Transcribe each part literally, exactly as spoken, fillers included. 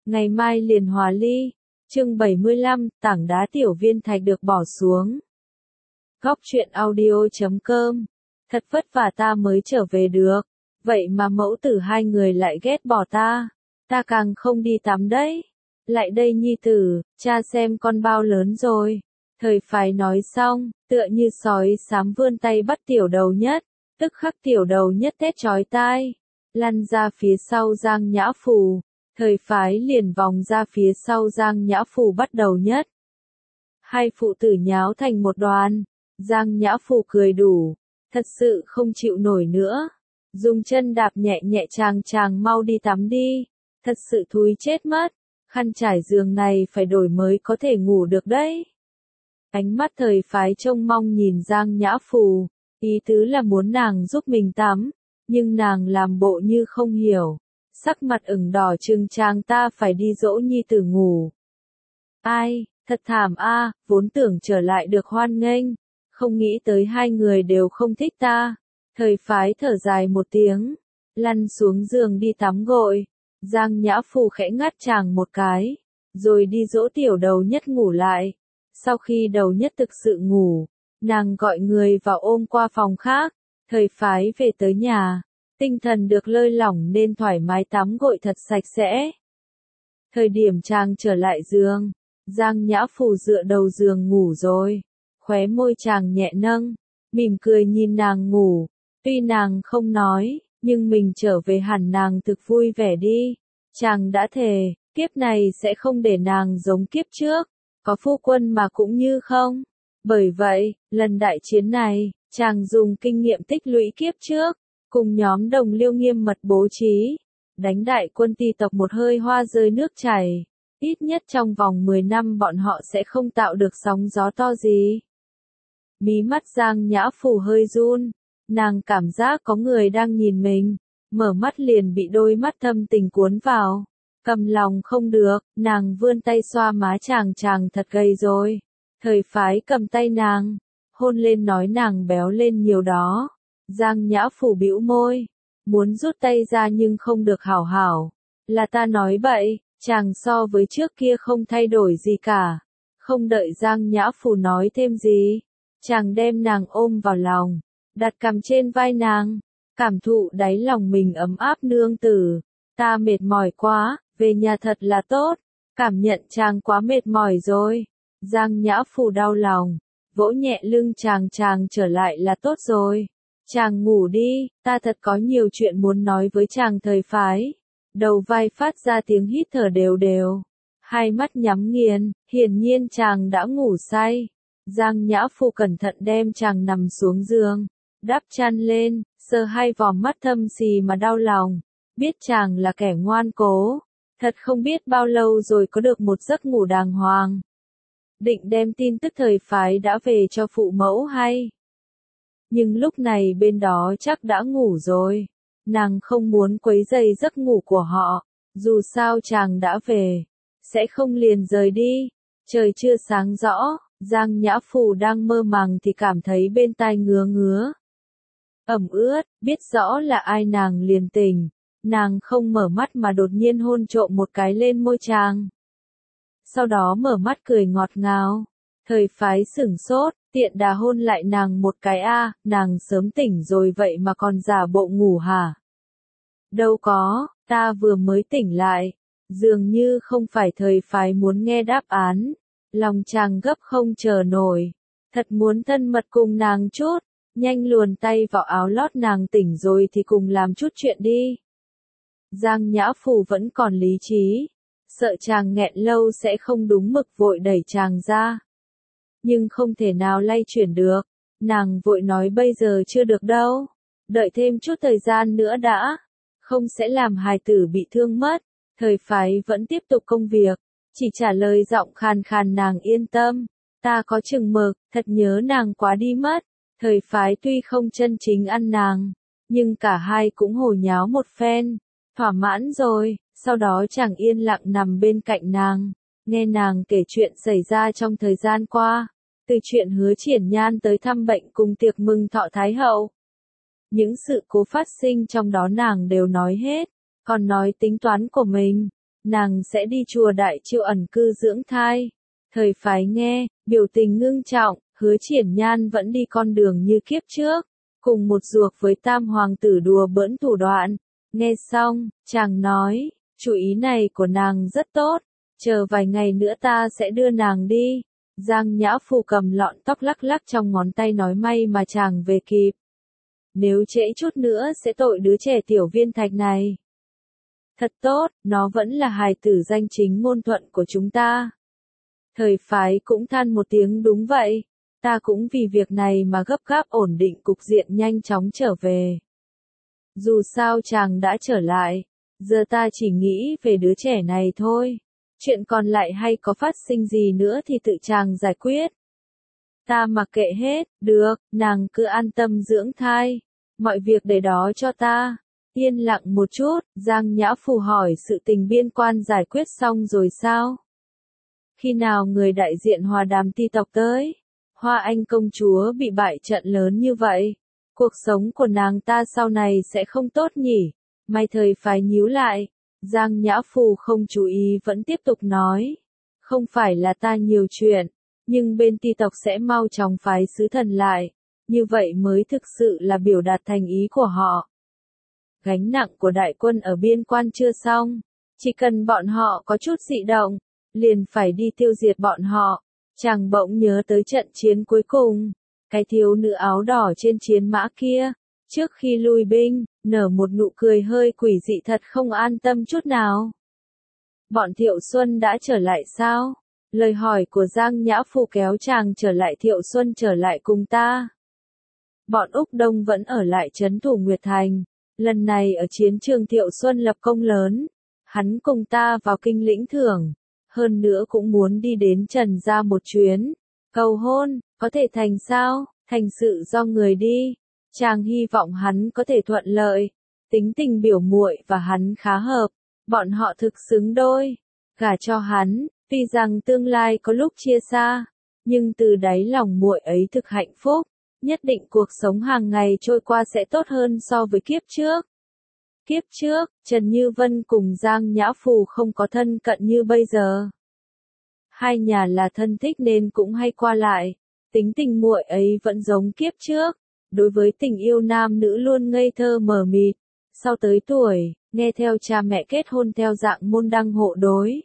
ngày mai liền hòa ly. Chương bảy mươi lăm, tảng đá tiểu viên thạch được bỏ xuống. Góc truyện audio chấm com. Thật vất vả ta mới trở về được, vậy mà mẫu tử hai người lại ghét bỏ ta, ta càng không đi tắm đấy. Lại đây nhi tử, cha xem con bao lớn rồi. Thời phái nói xong, tựa như sói xám vươn tay bắt tiểu đầu nhất, tức khắc tiểu đầu nhất thét chói tai, lăn ra phía sau Giang Nhã Phù. Thời phái liền vòng ra phía sau Giang Nhã Phù bắt đầu nhất. Hai phụ tử nháo thành một đoàn, Giang Nhã Phù cười đủ, thật sự không chịu nổi nữa. Dùng chân đạp nhẹ nhẹ chàng chàng mau đi tắm đi, thật sự thúi chết mất, khăn trải giường này phải đổi mới có thể ngủ được đấy. Ánh mắt thời phái trông mong nhìn Giang Nhã Phù, ý tứ là muốn nàng giúp mình tắm, nhưng nàng làm bộ như không hiểu. Sắc mặt ửng đỏ trừng chàng ta phải đi dỗ nhi tử ngủ. Ai, thật thảm a, vốn tưởng trở lại được hoan nghênh, không nghĩ tới hai người đều không thích ta. Thời phái thở dài một tiếng, lăn xuống giường đi tắm gội. Giang Nhã Phù khẽ ngắt chàng một cái, rồi đi dỗ tiểu đầu nhất ngủ lại. Sau khi đầu nhất thực sự ngủ, nàng gọi người vào ôm qua phòng khác. Thời phái về tới nhà, tinh thần được lơi lỏng nên thoải mái tắm gội thật sạch sẽ. Thời điểm chàng trở lại giường, Giang Nhã Phù dựa đầu giường ngủ rồi. Khóe môi chàng nhẹ nâng, mỉm cười nhìn nàng ngủ. Tuy nàng không nói, nhưng mình trở về hẳn nàng thực vui vẻ đi. Chàng đã thề, kiếp này sẽ không để nàng giống kiếp trước, có phu quân mà cũng như không. Bởi vậy, lần đại chiến này, chàng dùng kinh nghiệm tích lũy kiếp trước, cùng nhóm đồng liêu nghiêm mật bố trí, đánh đại quân ti tộc một hơi hoa rơi nước chảy. Ít nhất trong vòng mười năm bọn họ sẽ không tạo được sóng gió to gì. Mí mắt Giang Nhã Phù hơi run, nàng cảm giác có người đang nhìn mình, mở mắt liền bị đôi mắt thâm tình cuốn vào. Cầm lòng không được, nàng vươn tay xoa má chàng chàng thật gầy rồi. Thời phái cầm tay nàng, hôn lên nói nàng béo lên nhiều đó. Giang Nhã Phù bĩu môi, muốn rút tay ra nhưng không được hảo hảo. Là ta nói bậy, chàng so với trước kia không thay đổi gì cả. Không đợi Giang Nhã Phù nói thêm gì, chàng đem nàng ôm vào lòng, đặt cằm trên vai nàng, cảm thụ đáy lòng mình ấm áp nương tử. Ta mệt mỏi quá, về nhà thật là tốt. Cảm nhận chàng quá mệt mỏi rồi. Giang Nhã Phù đau lòng, vỗ nhẹ lưng chàng chàng trở lại là tốt rồi. Chàng ngủ đi, ta thật có nhiều chuyện muốn nói với chàng. Thời phái, đầu vai phát ra tiếng hít thở đều đều. Hai mắt nhắm nghiền, hiển nhiên chàng đã ngủ say. Giang Nhã Phù cẩn thận đem chàng nằm xuống giường, đắp chăn lên, sờ hai vòm mắt thâm xì mà đau lòng. Biết chàng là kẻ ngoan cố, thật không biết bao lâu rồi có được một giấc ngủ đàng hoàng. Định đem tin tức thời phái đã về cho phụ mẫu hay. Nhưng lúc này bên đó chắc đã ngủ rồi. Nàng không muốn quấy rầy giấc ngủ của họ. Dù sao chàng đã về, sẽ không liền rời đi. Trời chưa sáng rõ, Giang Nhã Phù đang mơ màng thì cảm thấy bên tai ngứa ngứa. Ẩm ướt, biết rõ là ai nàng liền tỉnh. Nàng không mở mắt mà đột nhiên hôn trộm một cái lên môi chàng. Sau đó mở mắt cười ngọt ngào. Thời phái sửng sốt, tiện đà hôn lại nàng một cái a, nàng sớm tỉnh rồi vậy mà còn giả bộ ngủ hả? Đâu có, ta vừa mới tỉnh lại. Dường như không phải thời phái muốn nghe đáp án. Lòng chàng gấp không chờ nổi. Thật muốn thân mật cùng nàng chút. Nhanh luồn tay vào áo lót nàng tỉnh rồi thì cùng làm chút chuyện đi. Giang Nhã Phù vẫn còn lý trí. Sợ chàng nghẹn lâu sẽ không đúng mực vội đẩy chàng ra. Nhưng không thể nào lay chuyển được. Nàng vội nói bây giờ chưa được đâu. Đợi thêm chút thời gian nữa đã. Không sẽ làm hài tử bị thương mất. Thời phái vẫn tiếp tục công việc. Chỉ trả lời giọng khàn khàn nàng yên tâm. Ta có chừng mực, thật nhớ nàng quá đi mất. Thời phái tuy không chân chính ăn nàng. Nhưng cả hai cũng hồ nháo một phen. Thỏa mãn rồi, sau đó chàng yên lặng nằm bên cạnh nàng, nghe nàng kể chuyện xảy ra trong thời gian qua, từ chuyện Hứa Triển Nhan tới thăm bệnh cùng tiệc mừng thọ Thái Hậu. Những sự cố phát sinh trong đó nàng đều nói hết, còn nói tính toán của mình. nàng sẽ đi chùa Đại Chiêu ẩn cư dưỡng thai. Thời phái nghe, biểu tình ngưng trọng, Hứa Triển Nhan vẫn đi con đường như kiếp trước, cùng một ruột với tam hoàng tử đùa bỡn thủ đoạn. Nghe xong, chàng nói, chủ ý này của nàng rất tốt, chờ vài ngày nữa ta sẽ đưa nàng đi. Giang Nhã Phù cầm lọn tóc lắc lắc trong ngón tay nói may mà chàng về kịp. Nếu trễ chút nữa sẽ tội đứa trẻ Tiểu Viên Thạch này. Thật tốt, nó vẫn là hài tử danh chính ngôn thuận của chúng ta. Thời phái cũng than một tiếng đúng vậy, ta cũng vì việc này mà gấp gáp ổn định cục diện nhanh chóng trở về. Dù sao chàng đã trở lại, giờ ta chỉ nghĩ về đứa trẻ này thôi. Chuyện còn lại hay có phát sinh gì nữa thì tự chàng giải quyết. Ta mặc kệ hết, được, nàng cứ an tâm dưỡng thai. Mọi việc để đó cho ta. Yên lặng một chút, Giang Nhã Phù hỏi sự tình biên quan giải quyết xong rồi sao? Khi nào người đại diện Hòa Đàm Ti tộc tới? Hoa Anh công chúa bị bại trận lớn như vậy. Cuộc sống của nàng ta sau này sẽ không tốt nhỉ? May thời phải nhíu lại. Giang Nhã Phù không chú ý vẫn tiếp tục nói. Không phải là ta nhiều chuyện, nhưng bên Ti tộc sẽ mau chóng phái sứ thần lại. Như vậy mới thực sự là biểu đạt thành ý của họ. Gánh nặng của đại quân ở biên quan chưa xong. Chỉ cần bọn họ có chút dị động, liền phải đi tiêu diệt bọn họ. Chàng bỗng nhớ tới trận chiến cuối cùng. Cái thiếu nữ áo đỏ trên chiến mã kia, trước khi lui binh, nở một nụ cười hơi quỷ dị thật không an tâm chút nào. Bọn Thiệu Xuân đã trở lại sao? Lời hỏi của Giang Nhã Phù kéo chàng trở lại. Thiệu Xuân trở lại cùng ta. Bọn Úc Đông vẫn ở lại trấn thủ Nguyệt Thành. Lần này ở chiến trường Thiệu Xuân lập công lớn. Hắn cùng ta vào kinh lĩnh thưởng. Hơn nữa cũng muốn đi đến Trần gia một chuyến. Cầu hôn, có thể thành sao? Thành sự do người đi. Chàng hy vọng hắn có thể thuận lợi. Tính tình biểu muội và hắn khá hợp. Bọn họ thực xứng đôi. Gả cho hắn, tuy rằng tương lai có lúc chia xa, nhưng từ đáy lòng muội ấy thực hạnh phúc. Nhất định cuộc sống hàng ngày trôi qua sẽ tốt hơn so với kiếp trước. Kiếp trước, Trần Như Vân cùng Giang Nhã Phù không có thân cận như bây giờ. Hai nhà là thân thích nên cũng hay qua lại. Tính tình muội ấy vẫn giống kiếp trước. Đối với tình yêu nam nữ luôn ngây thơ mờ mịt. Sau tới tuổi, nghe theo cha mẹ kết hôn theo dạng môn đăng hộ đối.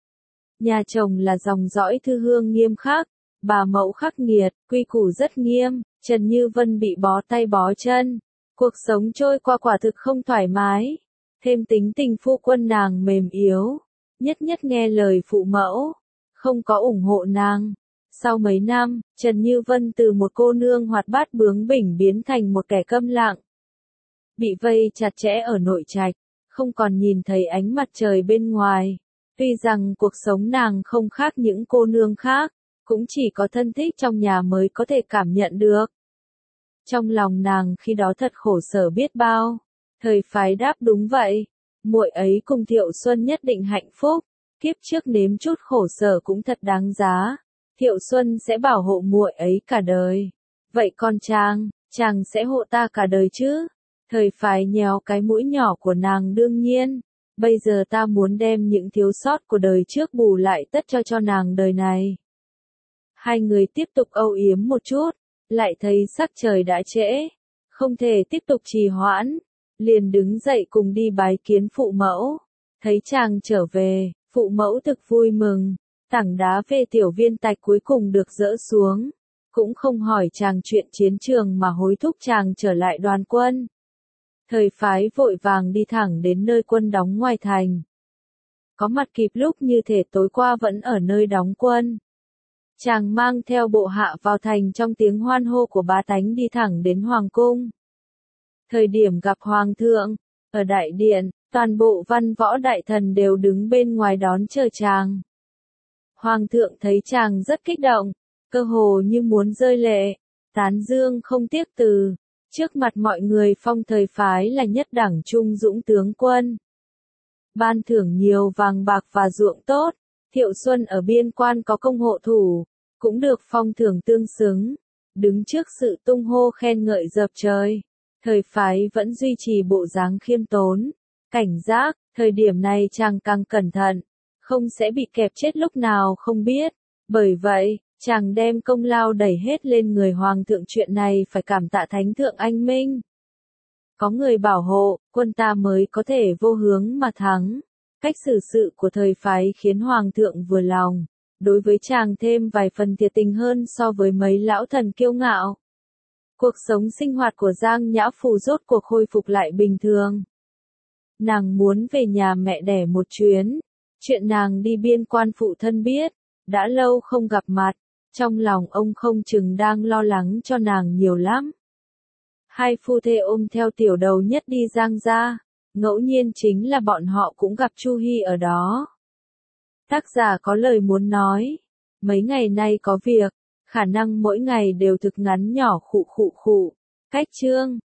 Nhà chồng là dòng dõi thư hương nghiêm khắc. Bà mẫu khắc nghiệt, quy củ rất nghiêm. Trần Như Vân bị bó tay bó chân. Cuộc sống trôi qua quả thực không thoải mái. Thêm tính tình phu quân nàng mềm yếu. Nhất nhất nghe lời phụ mẫu. Không có ủng hộ nàng. Sau mấy năm, Trần Như Vân từ một cô nương hoạt bát bướng bỉnh biến thành một kẻ câm lặng. Bị vây chặt chẽ ở nội trạch, không còn nhìn thấy ánh mặt trời bên ngoài. Tuy rằng cuộc sống nàng không khác những cô nương khác, cũng chỉ có thân thích trong nhà mới có thể cảm nhận được. Trong lòng nàng khi đó thật khổ sở biết bao. Thời phái đáp đúng vậy. Muội ấy cùng Thiệu Xuân nhất định hạnh phúc. Kiếp trước nếm chút khổ sở cũng thật đáng giá. Thiệu Xuân sẽ bảo hộ muội ấy cả đời. Vậy con chàng, chàng sẽ hộ ta cả đời chứ? Thời phái nhéo cái mũi nhỏ của nàng đương nhiên. Bây giờ ta muốn đem những thiếu sót của đời trước bù lại tất cho cho nàng đời này. Hai người tiếp tục âu yếm một chút. Lại thấy sắc trời đã trễ. Không thể tiếp tục trì hoãn. Liền đứng dậy cùng đi bái kiến phụ mẫu. Thấy chàng trở về, phụ mẫu thực vui mừng. Tảng đá về Tiểu Viên Tạch cuối cùng được dỡ xuống. Cũng không hỏi chàng chuyện chiến trường mà hối thúc chàng trở lại đoàn quân. Thời phái vội vàng đi thẳng đến nơi quân đóng ngoài thành. Có mặt kịp lúc như thể tối qua vẫn ở nơi đóng quân. Chàng mang theo bộ hạ vào thành trong tiếng hoan hô của bá tánh đi thẳng đến Hoàng cung. Thời điểm gặp Hoàng thượng, ở đại điện, toàn bộ văn võ đại thần đều đứng bên ngoài đón chờ chàng. Hoàng thượng thấy chàng rất kích động, cơ hồ như muốn rơi lệ, tán dương không tiếc từ. Trước mặt mọi người phong thời phái là nhất đẳng trung dũng tướng quân. Ban thưởng nhiều vàng bạc và ruộng tốt. Thiệu Xuân ở biên quan có công hộ thủ, cũng được phong thưởng tương xứng. Đứng trước sự tung hô khen ngợi dập trời. Thời phái vẫn duy trì bộ dáng khiêm tốn, cảnh giác, Thời điểm này chàng càng cẩn thận, không sẽ bị kẹp chết lúc nào không biết. Bởi vậy, chàng đem công lao đẩy hết lên người hoàng thượng, chuyện này phải cảm tạ thánh thượng anh minh. Có người bảo hộ, quân ta mới có thể vô hướng mà thắng. Cách xử sự của thời phái khiến hoàng thượng vừa lòng, đối với chàng thêm vài phần thiệt tình hơn so với mấy lão thần kiêu ngạo. Cuộc sống sinh hoạt của Giang Nhã Phù rốt cuộc khôi phục lại bình thường. Nàng muốn về nhà mẹ đẻ một chuyến, chuyện nàng đi biên quan phụ thân biết, đã lâu không gặp mặt, trong lòng ông không chừng đang lo lắng cho nàng nhiều lắm. Hai phu thê ôm theo tiểu đầu nhất đi Giang gia, ngẫu nhiên chính là bọn họ cũng gặp Chu Hi ở đó. Tác giả có lời muốn nói, mấy ngày nay có việc, khả năng mỗi ngày đều thực ngắn nhỏ khụ khụ khụ. Cách chương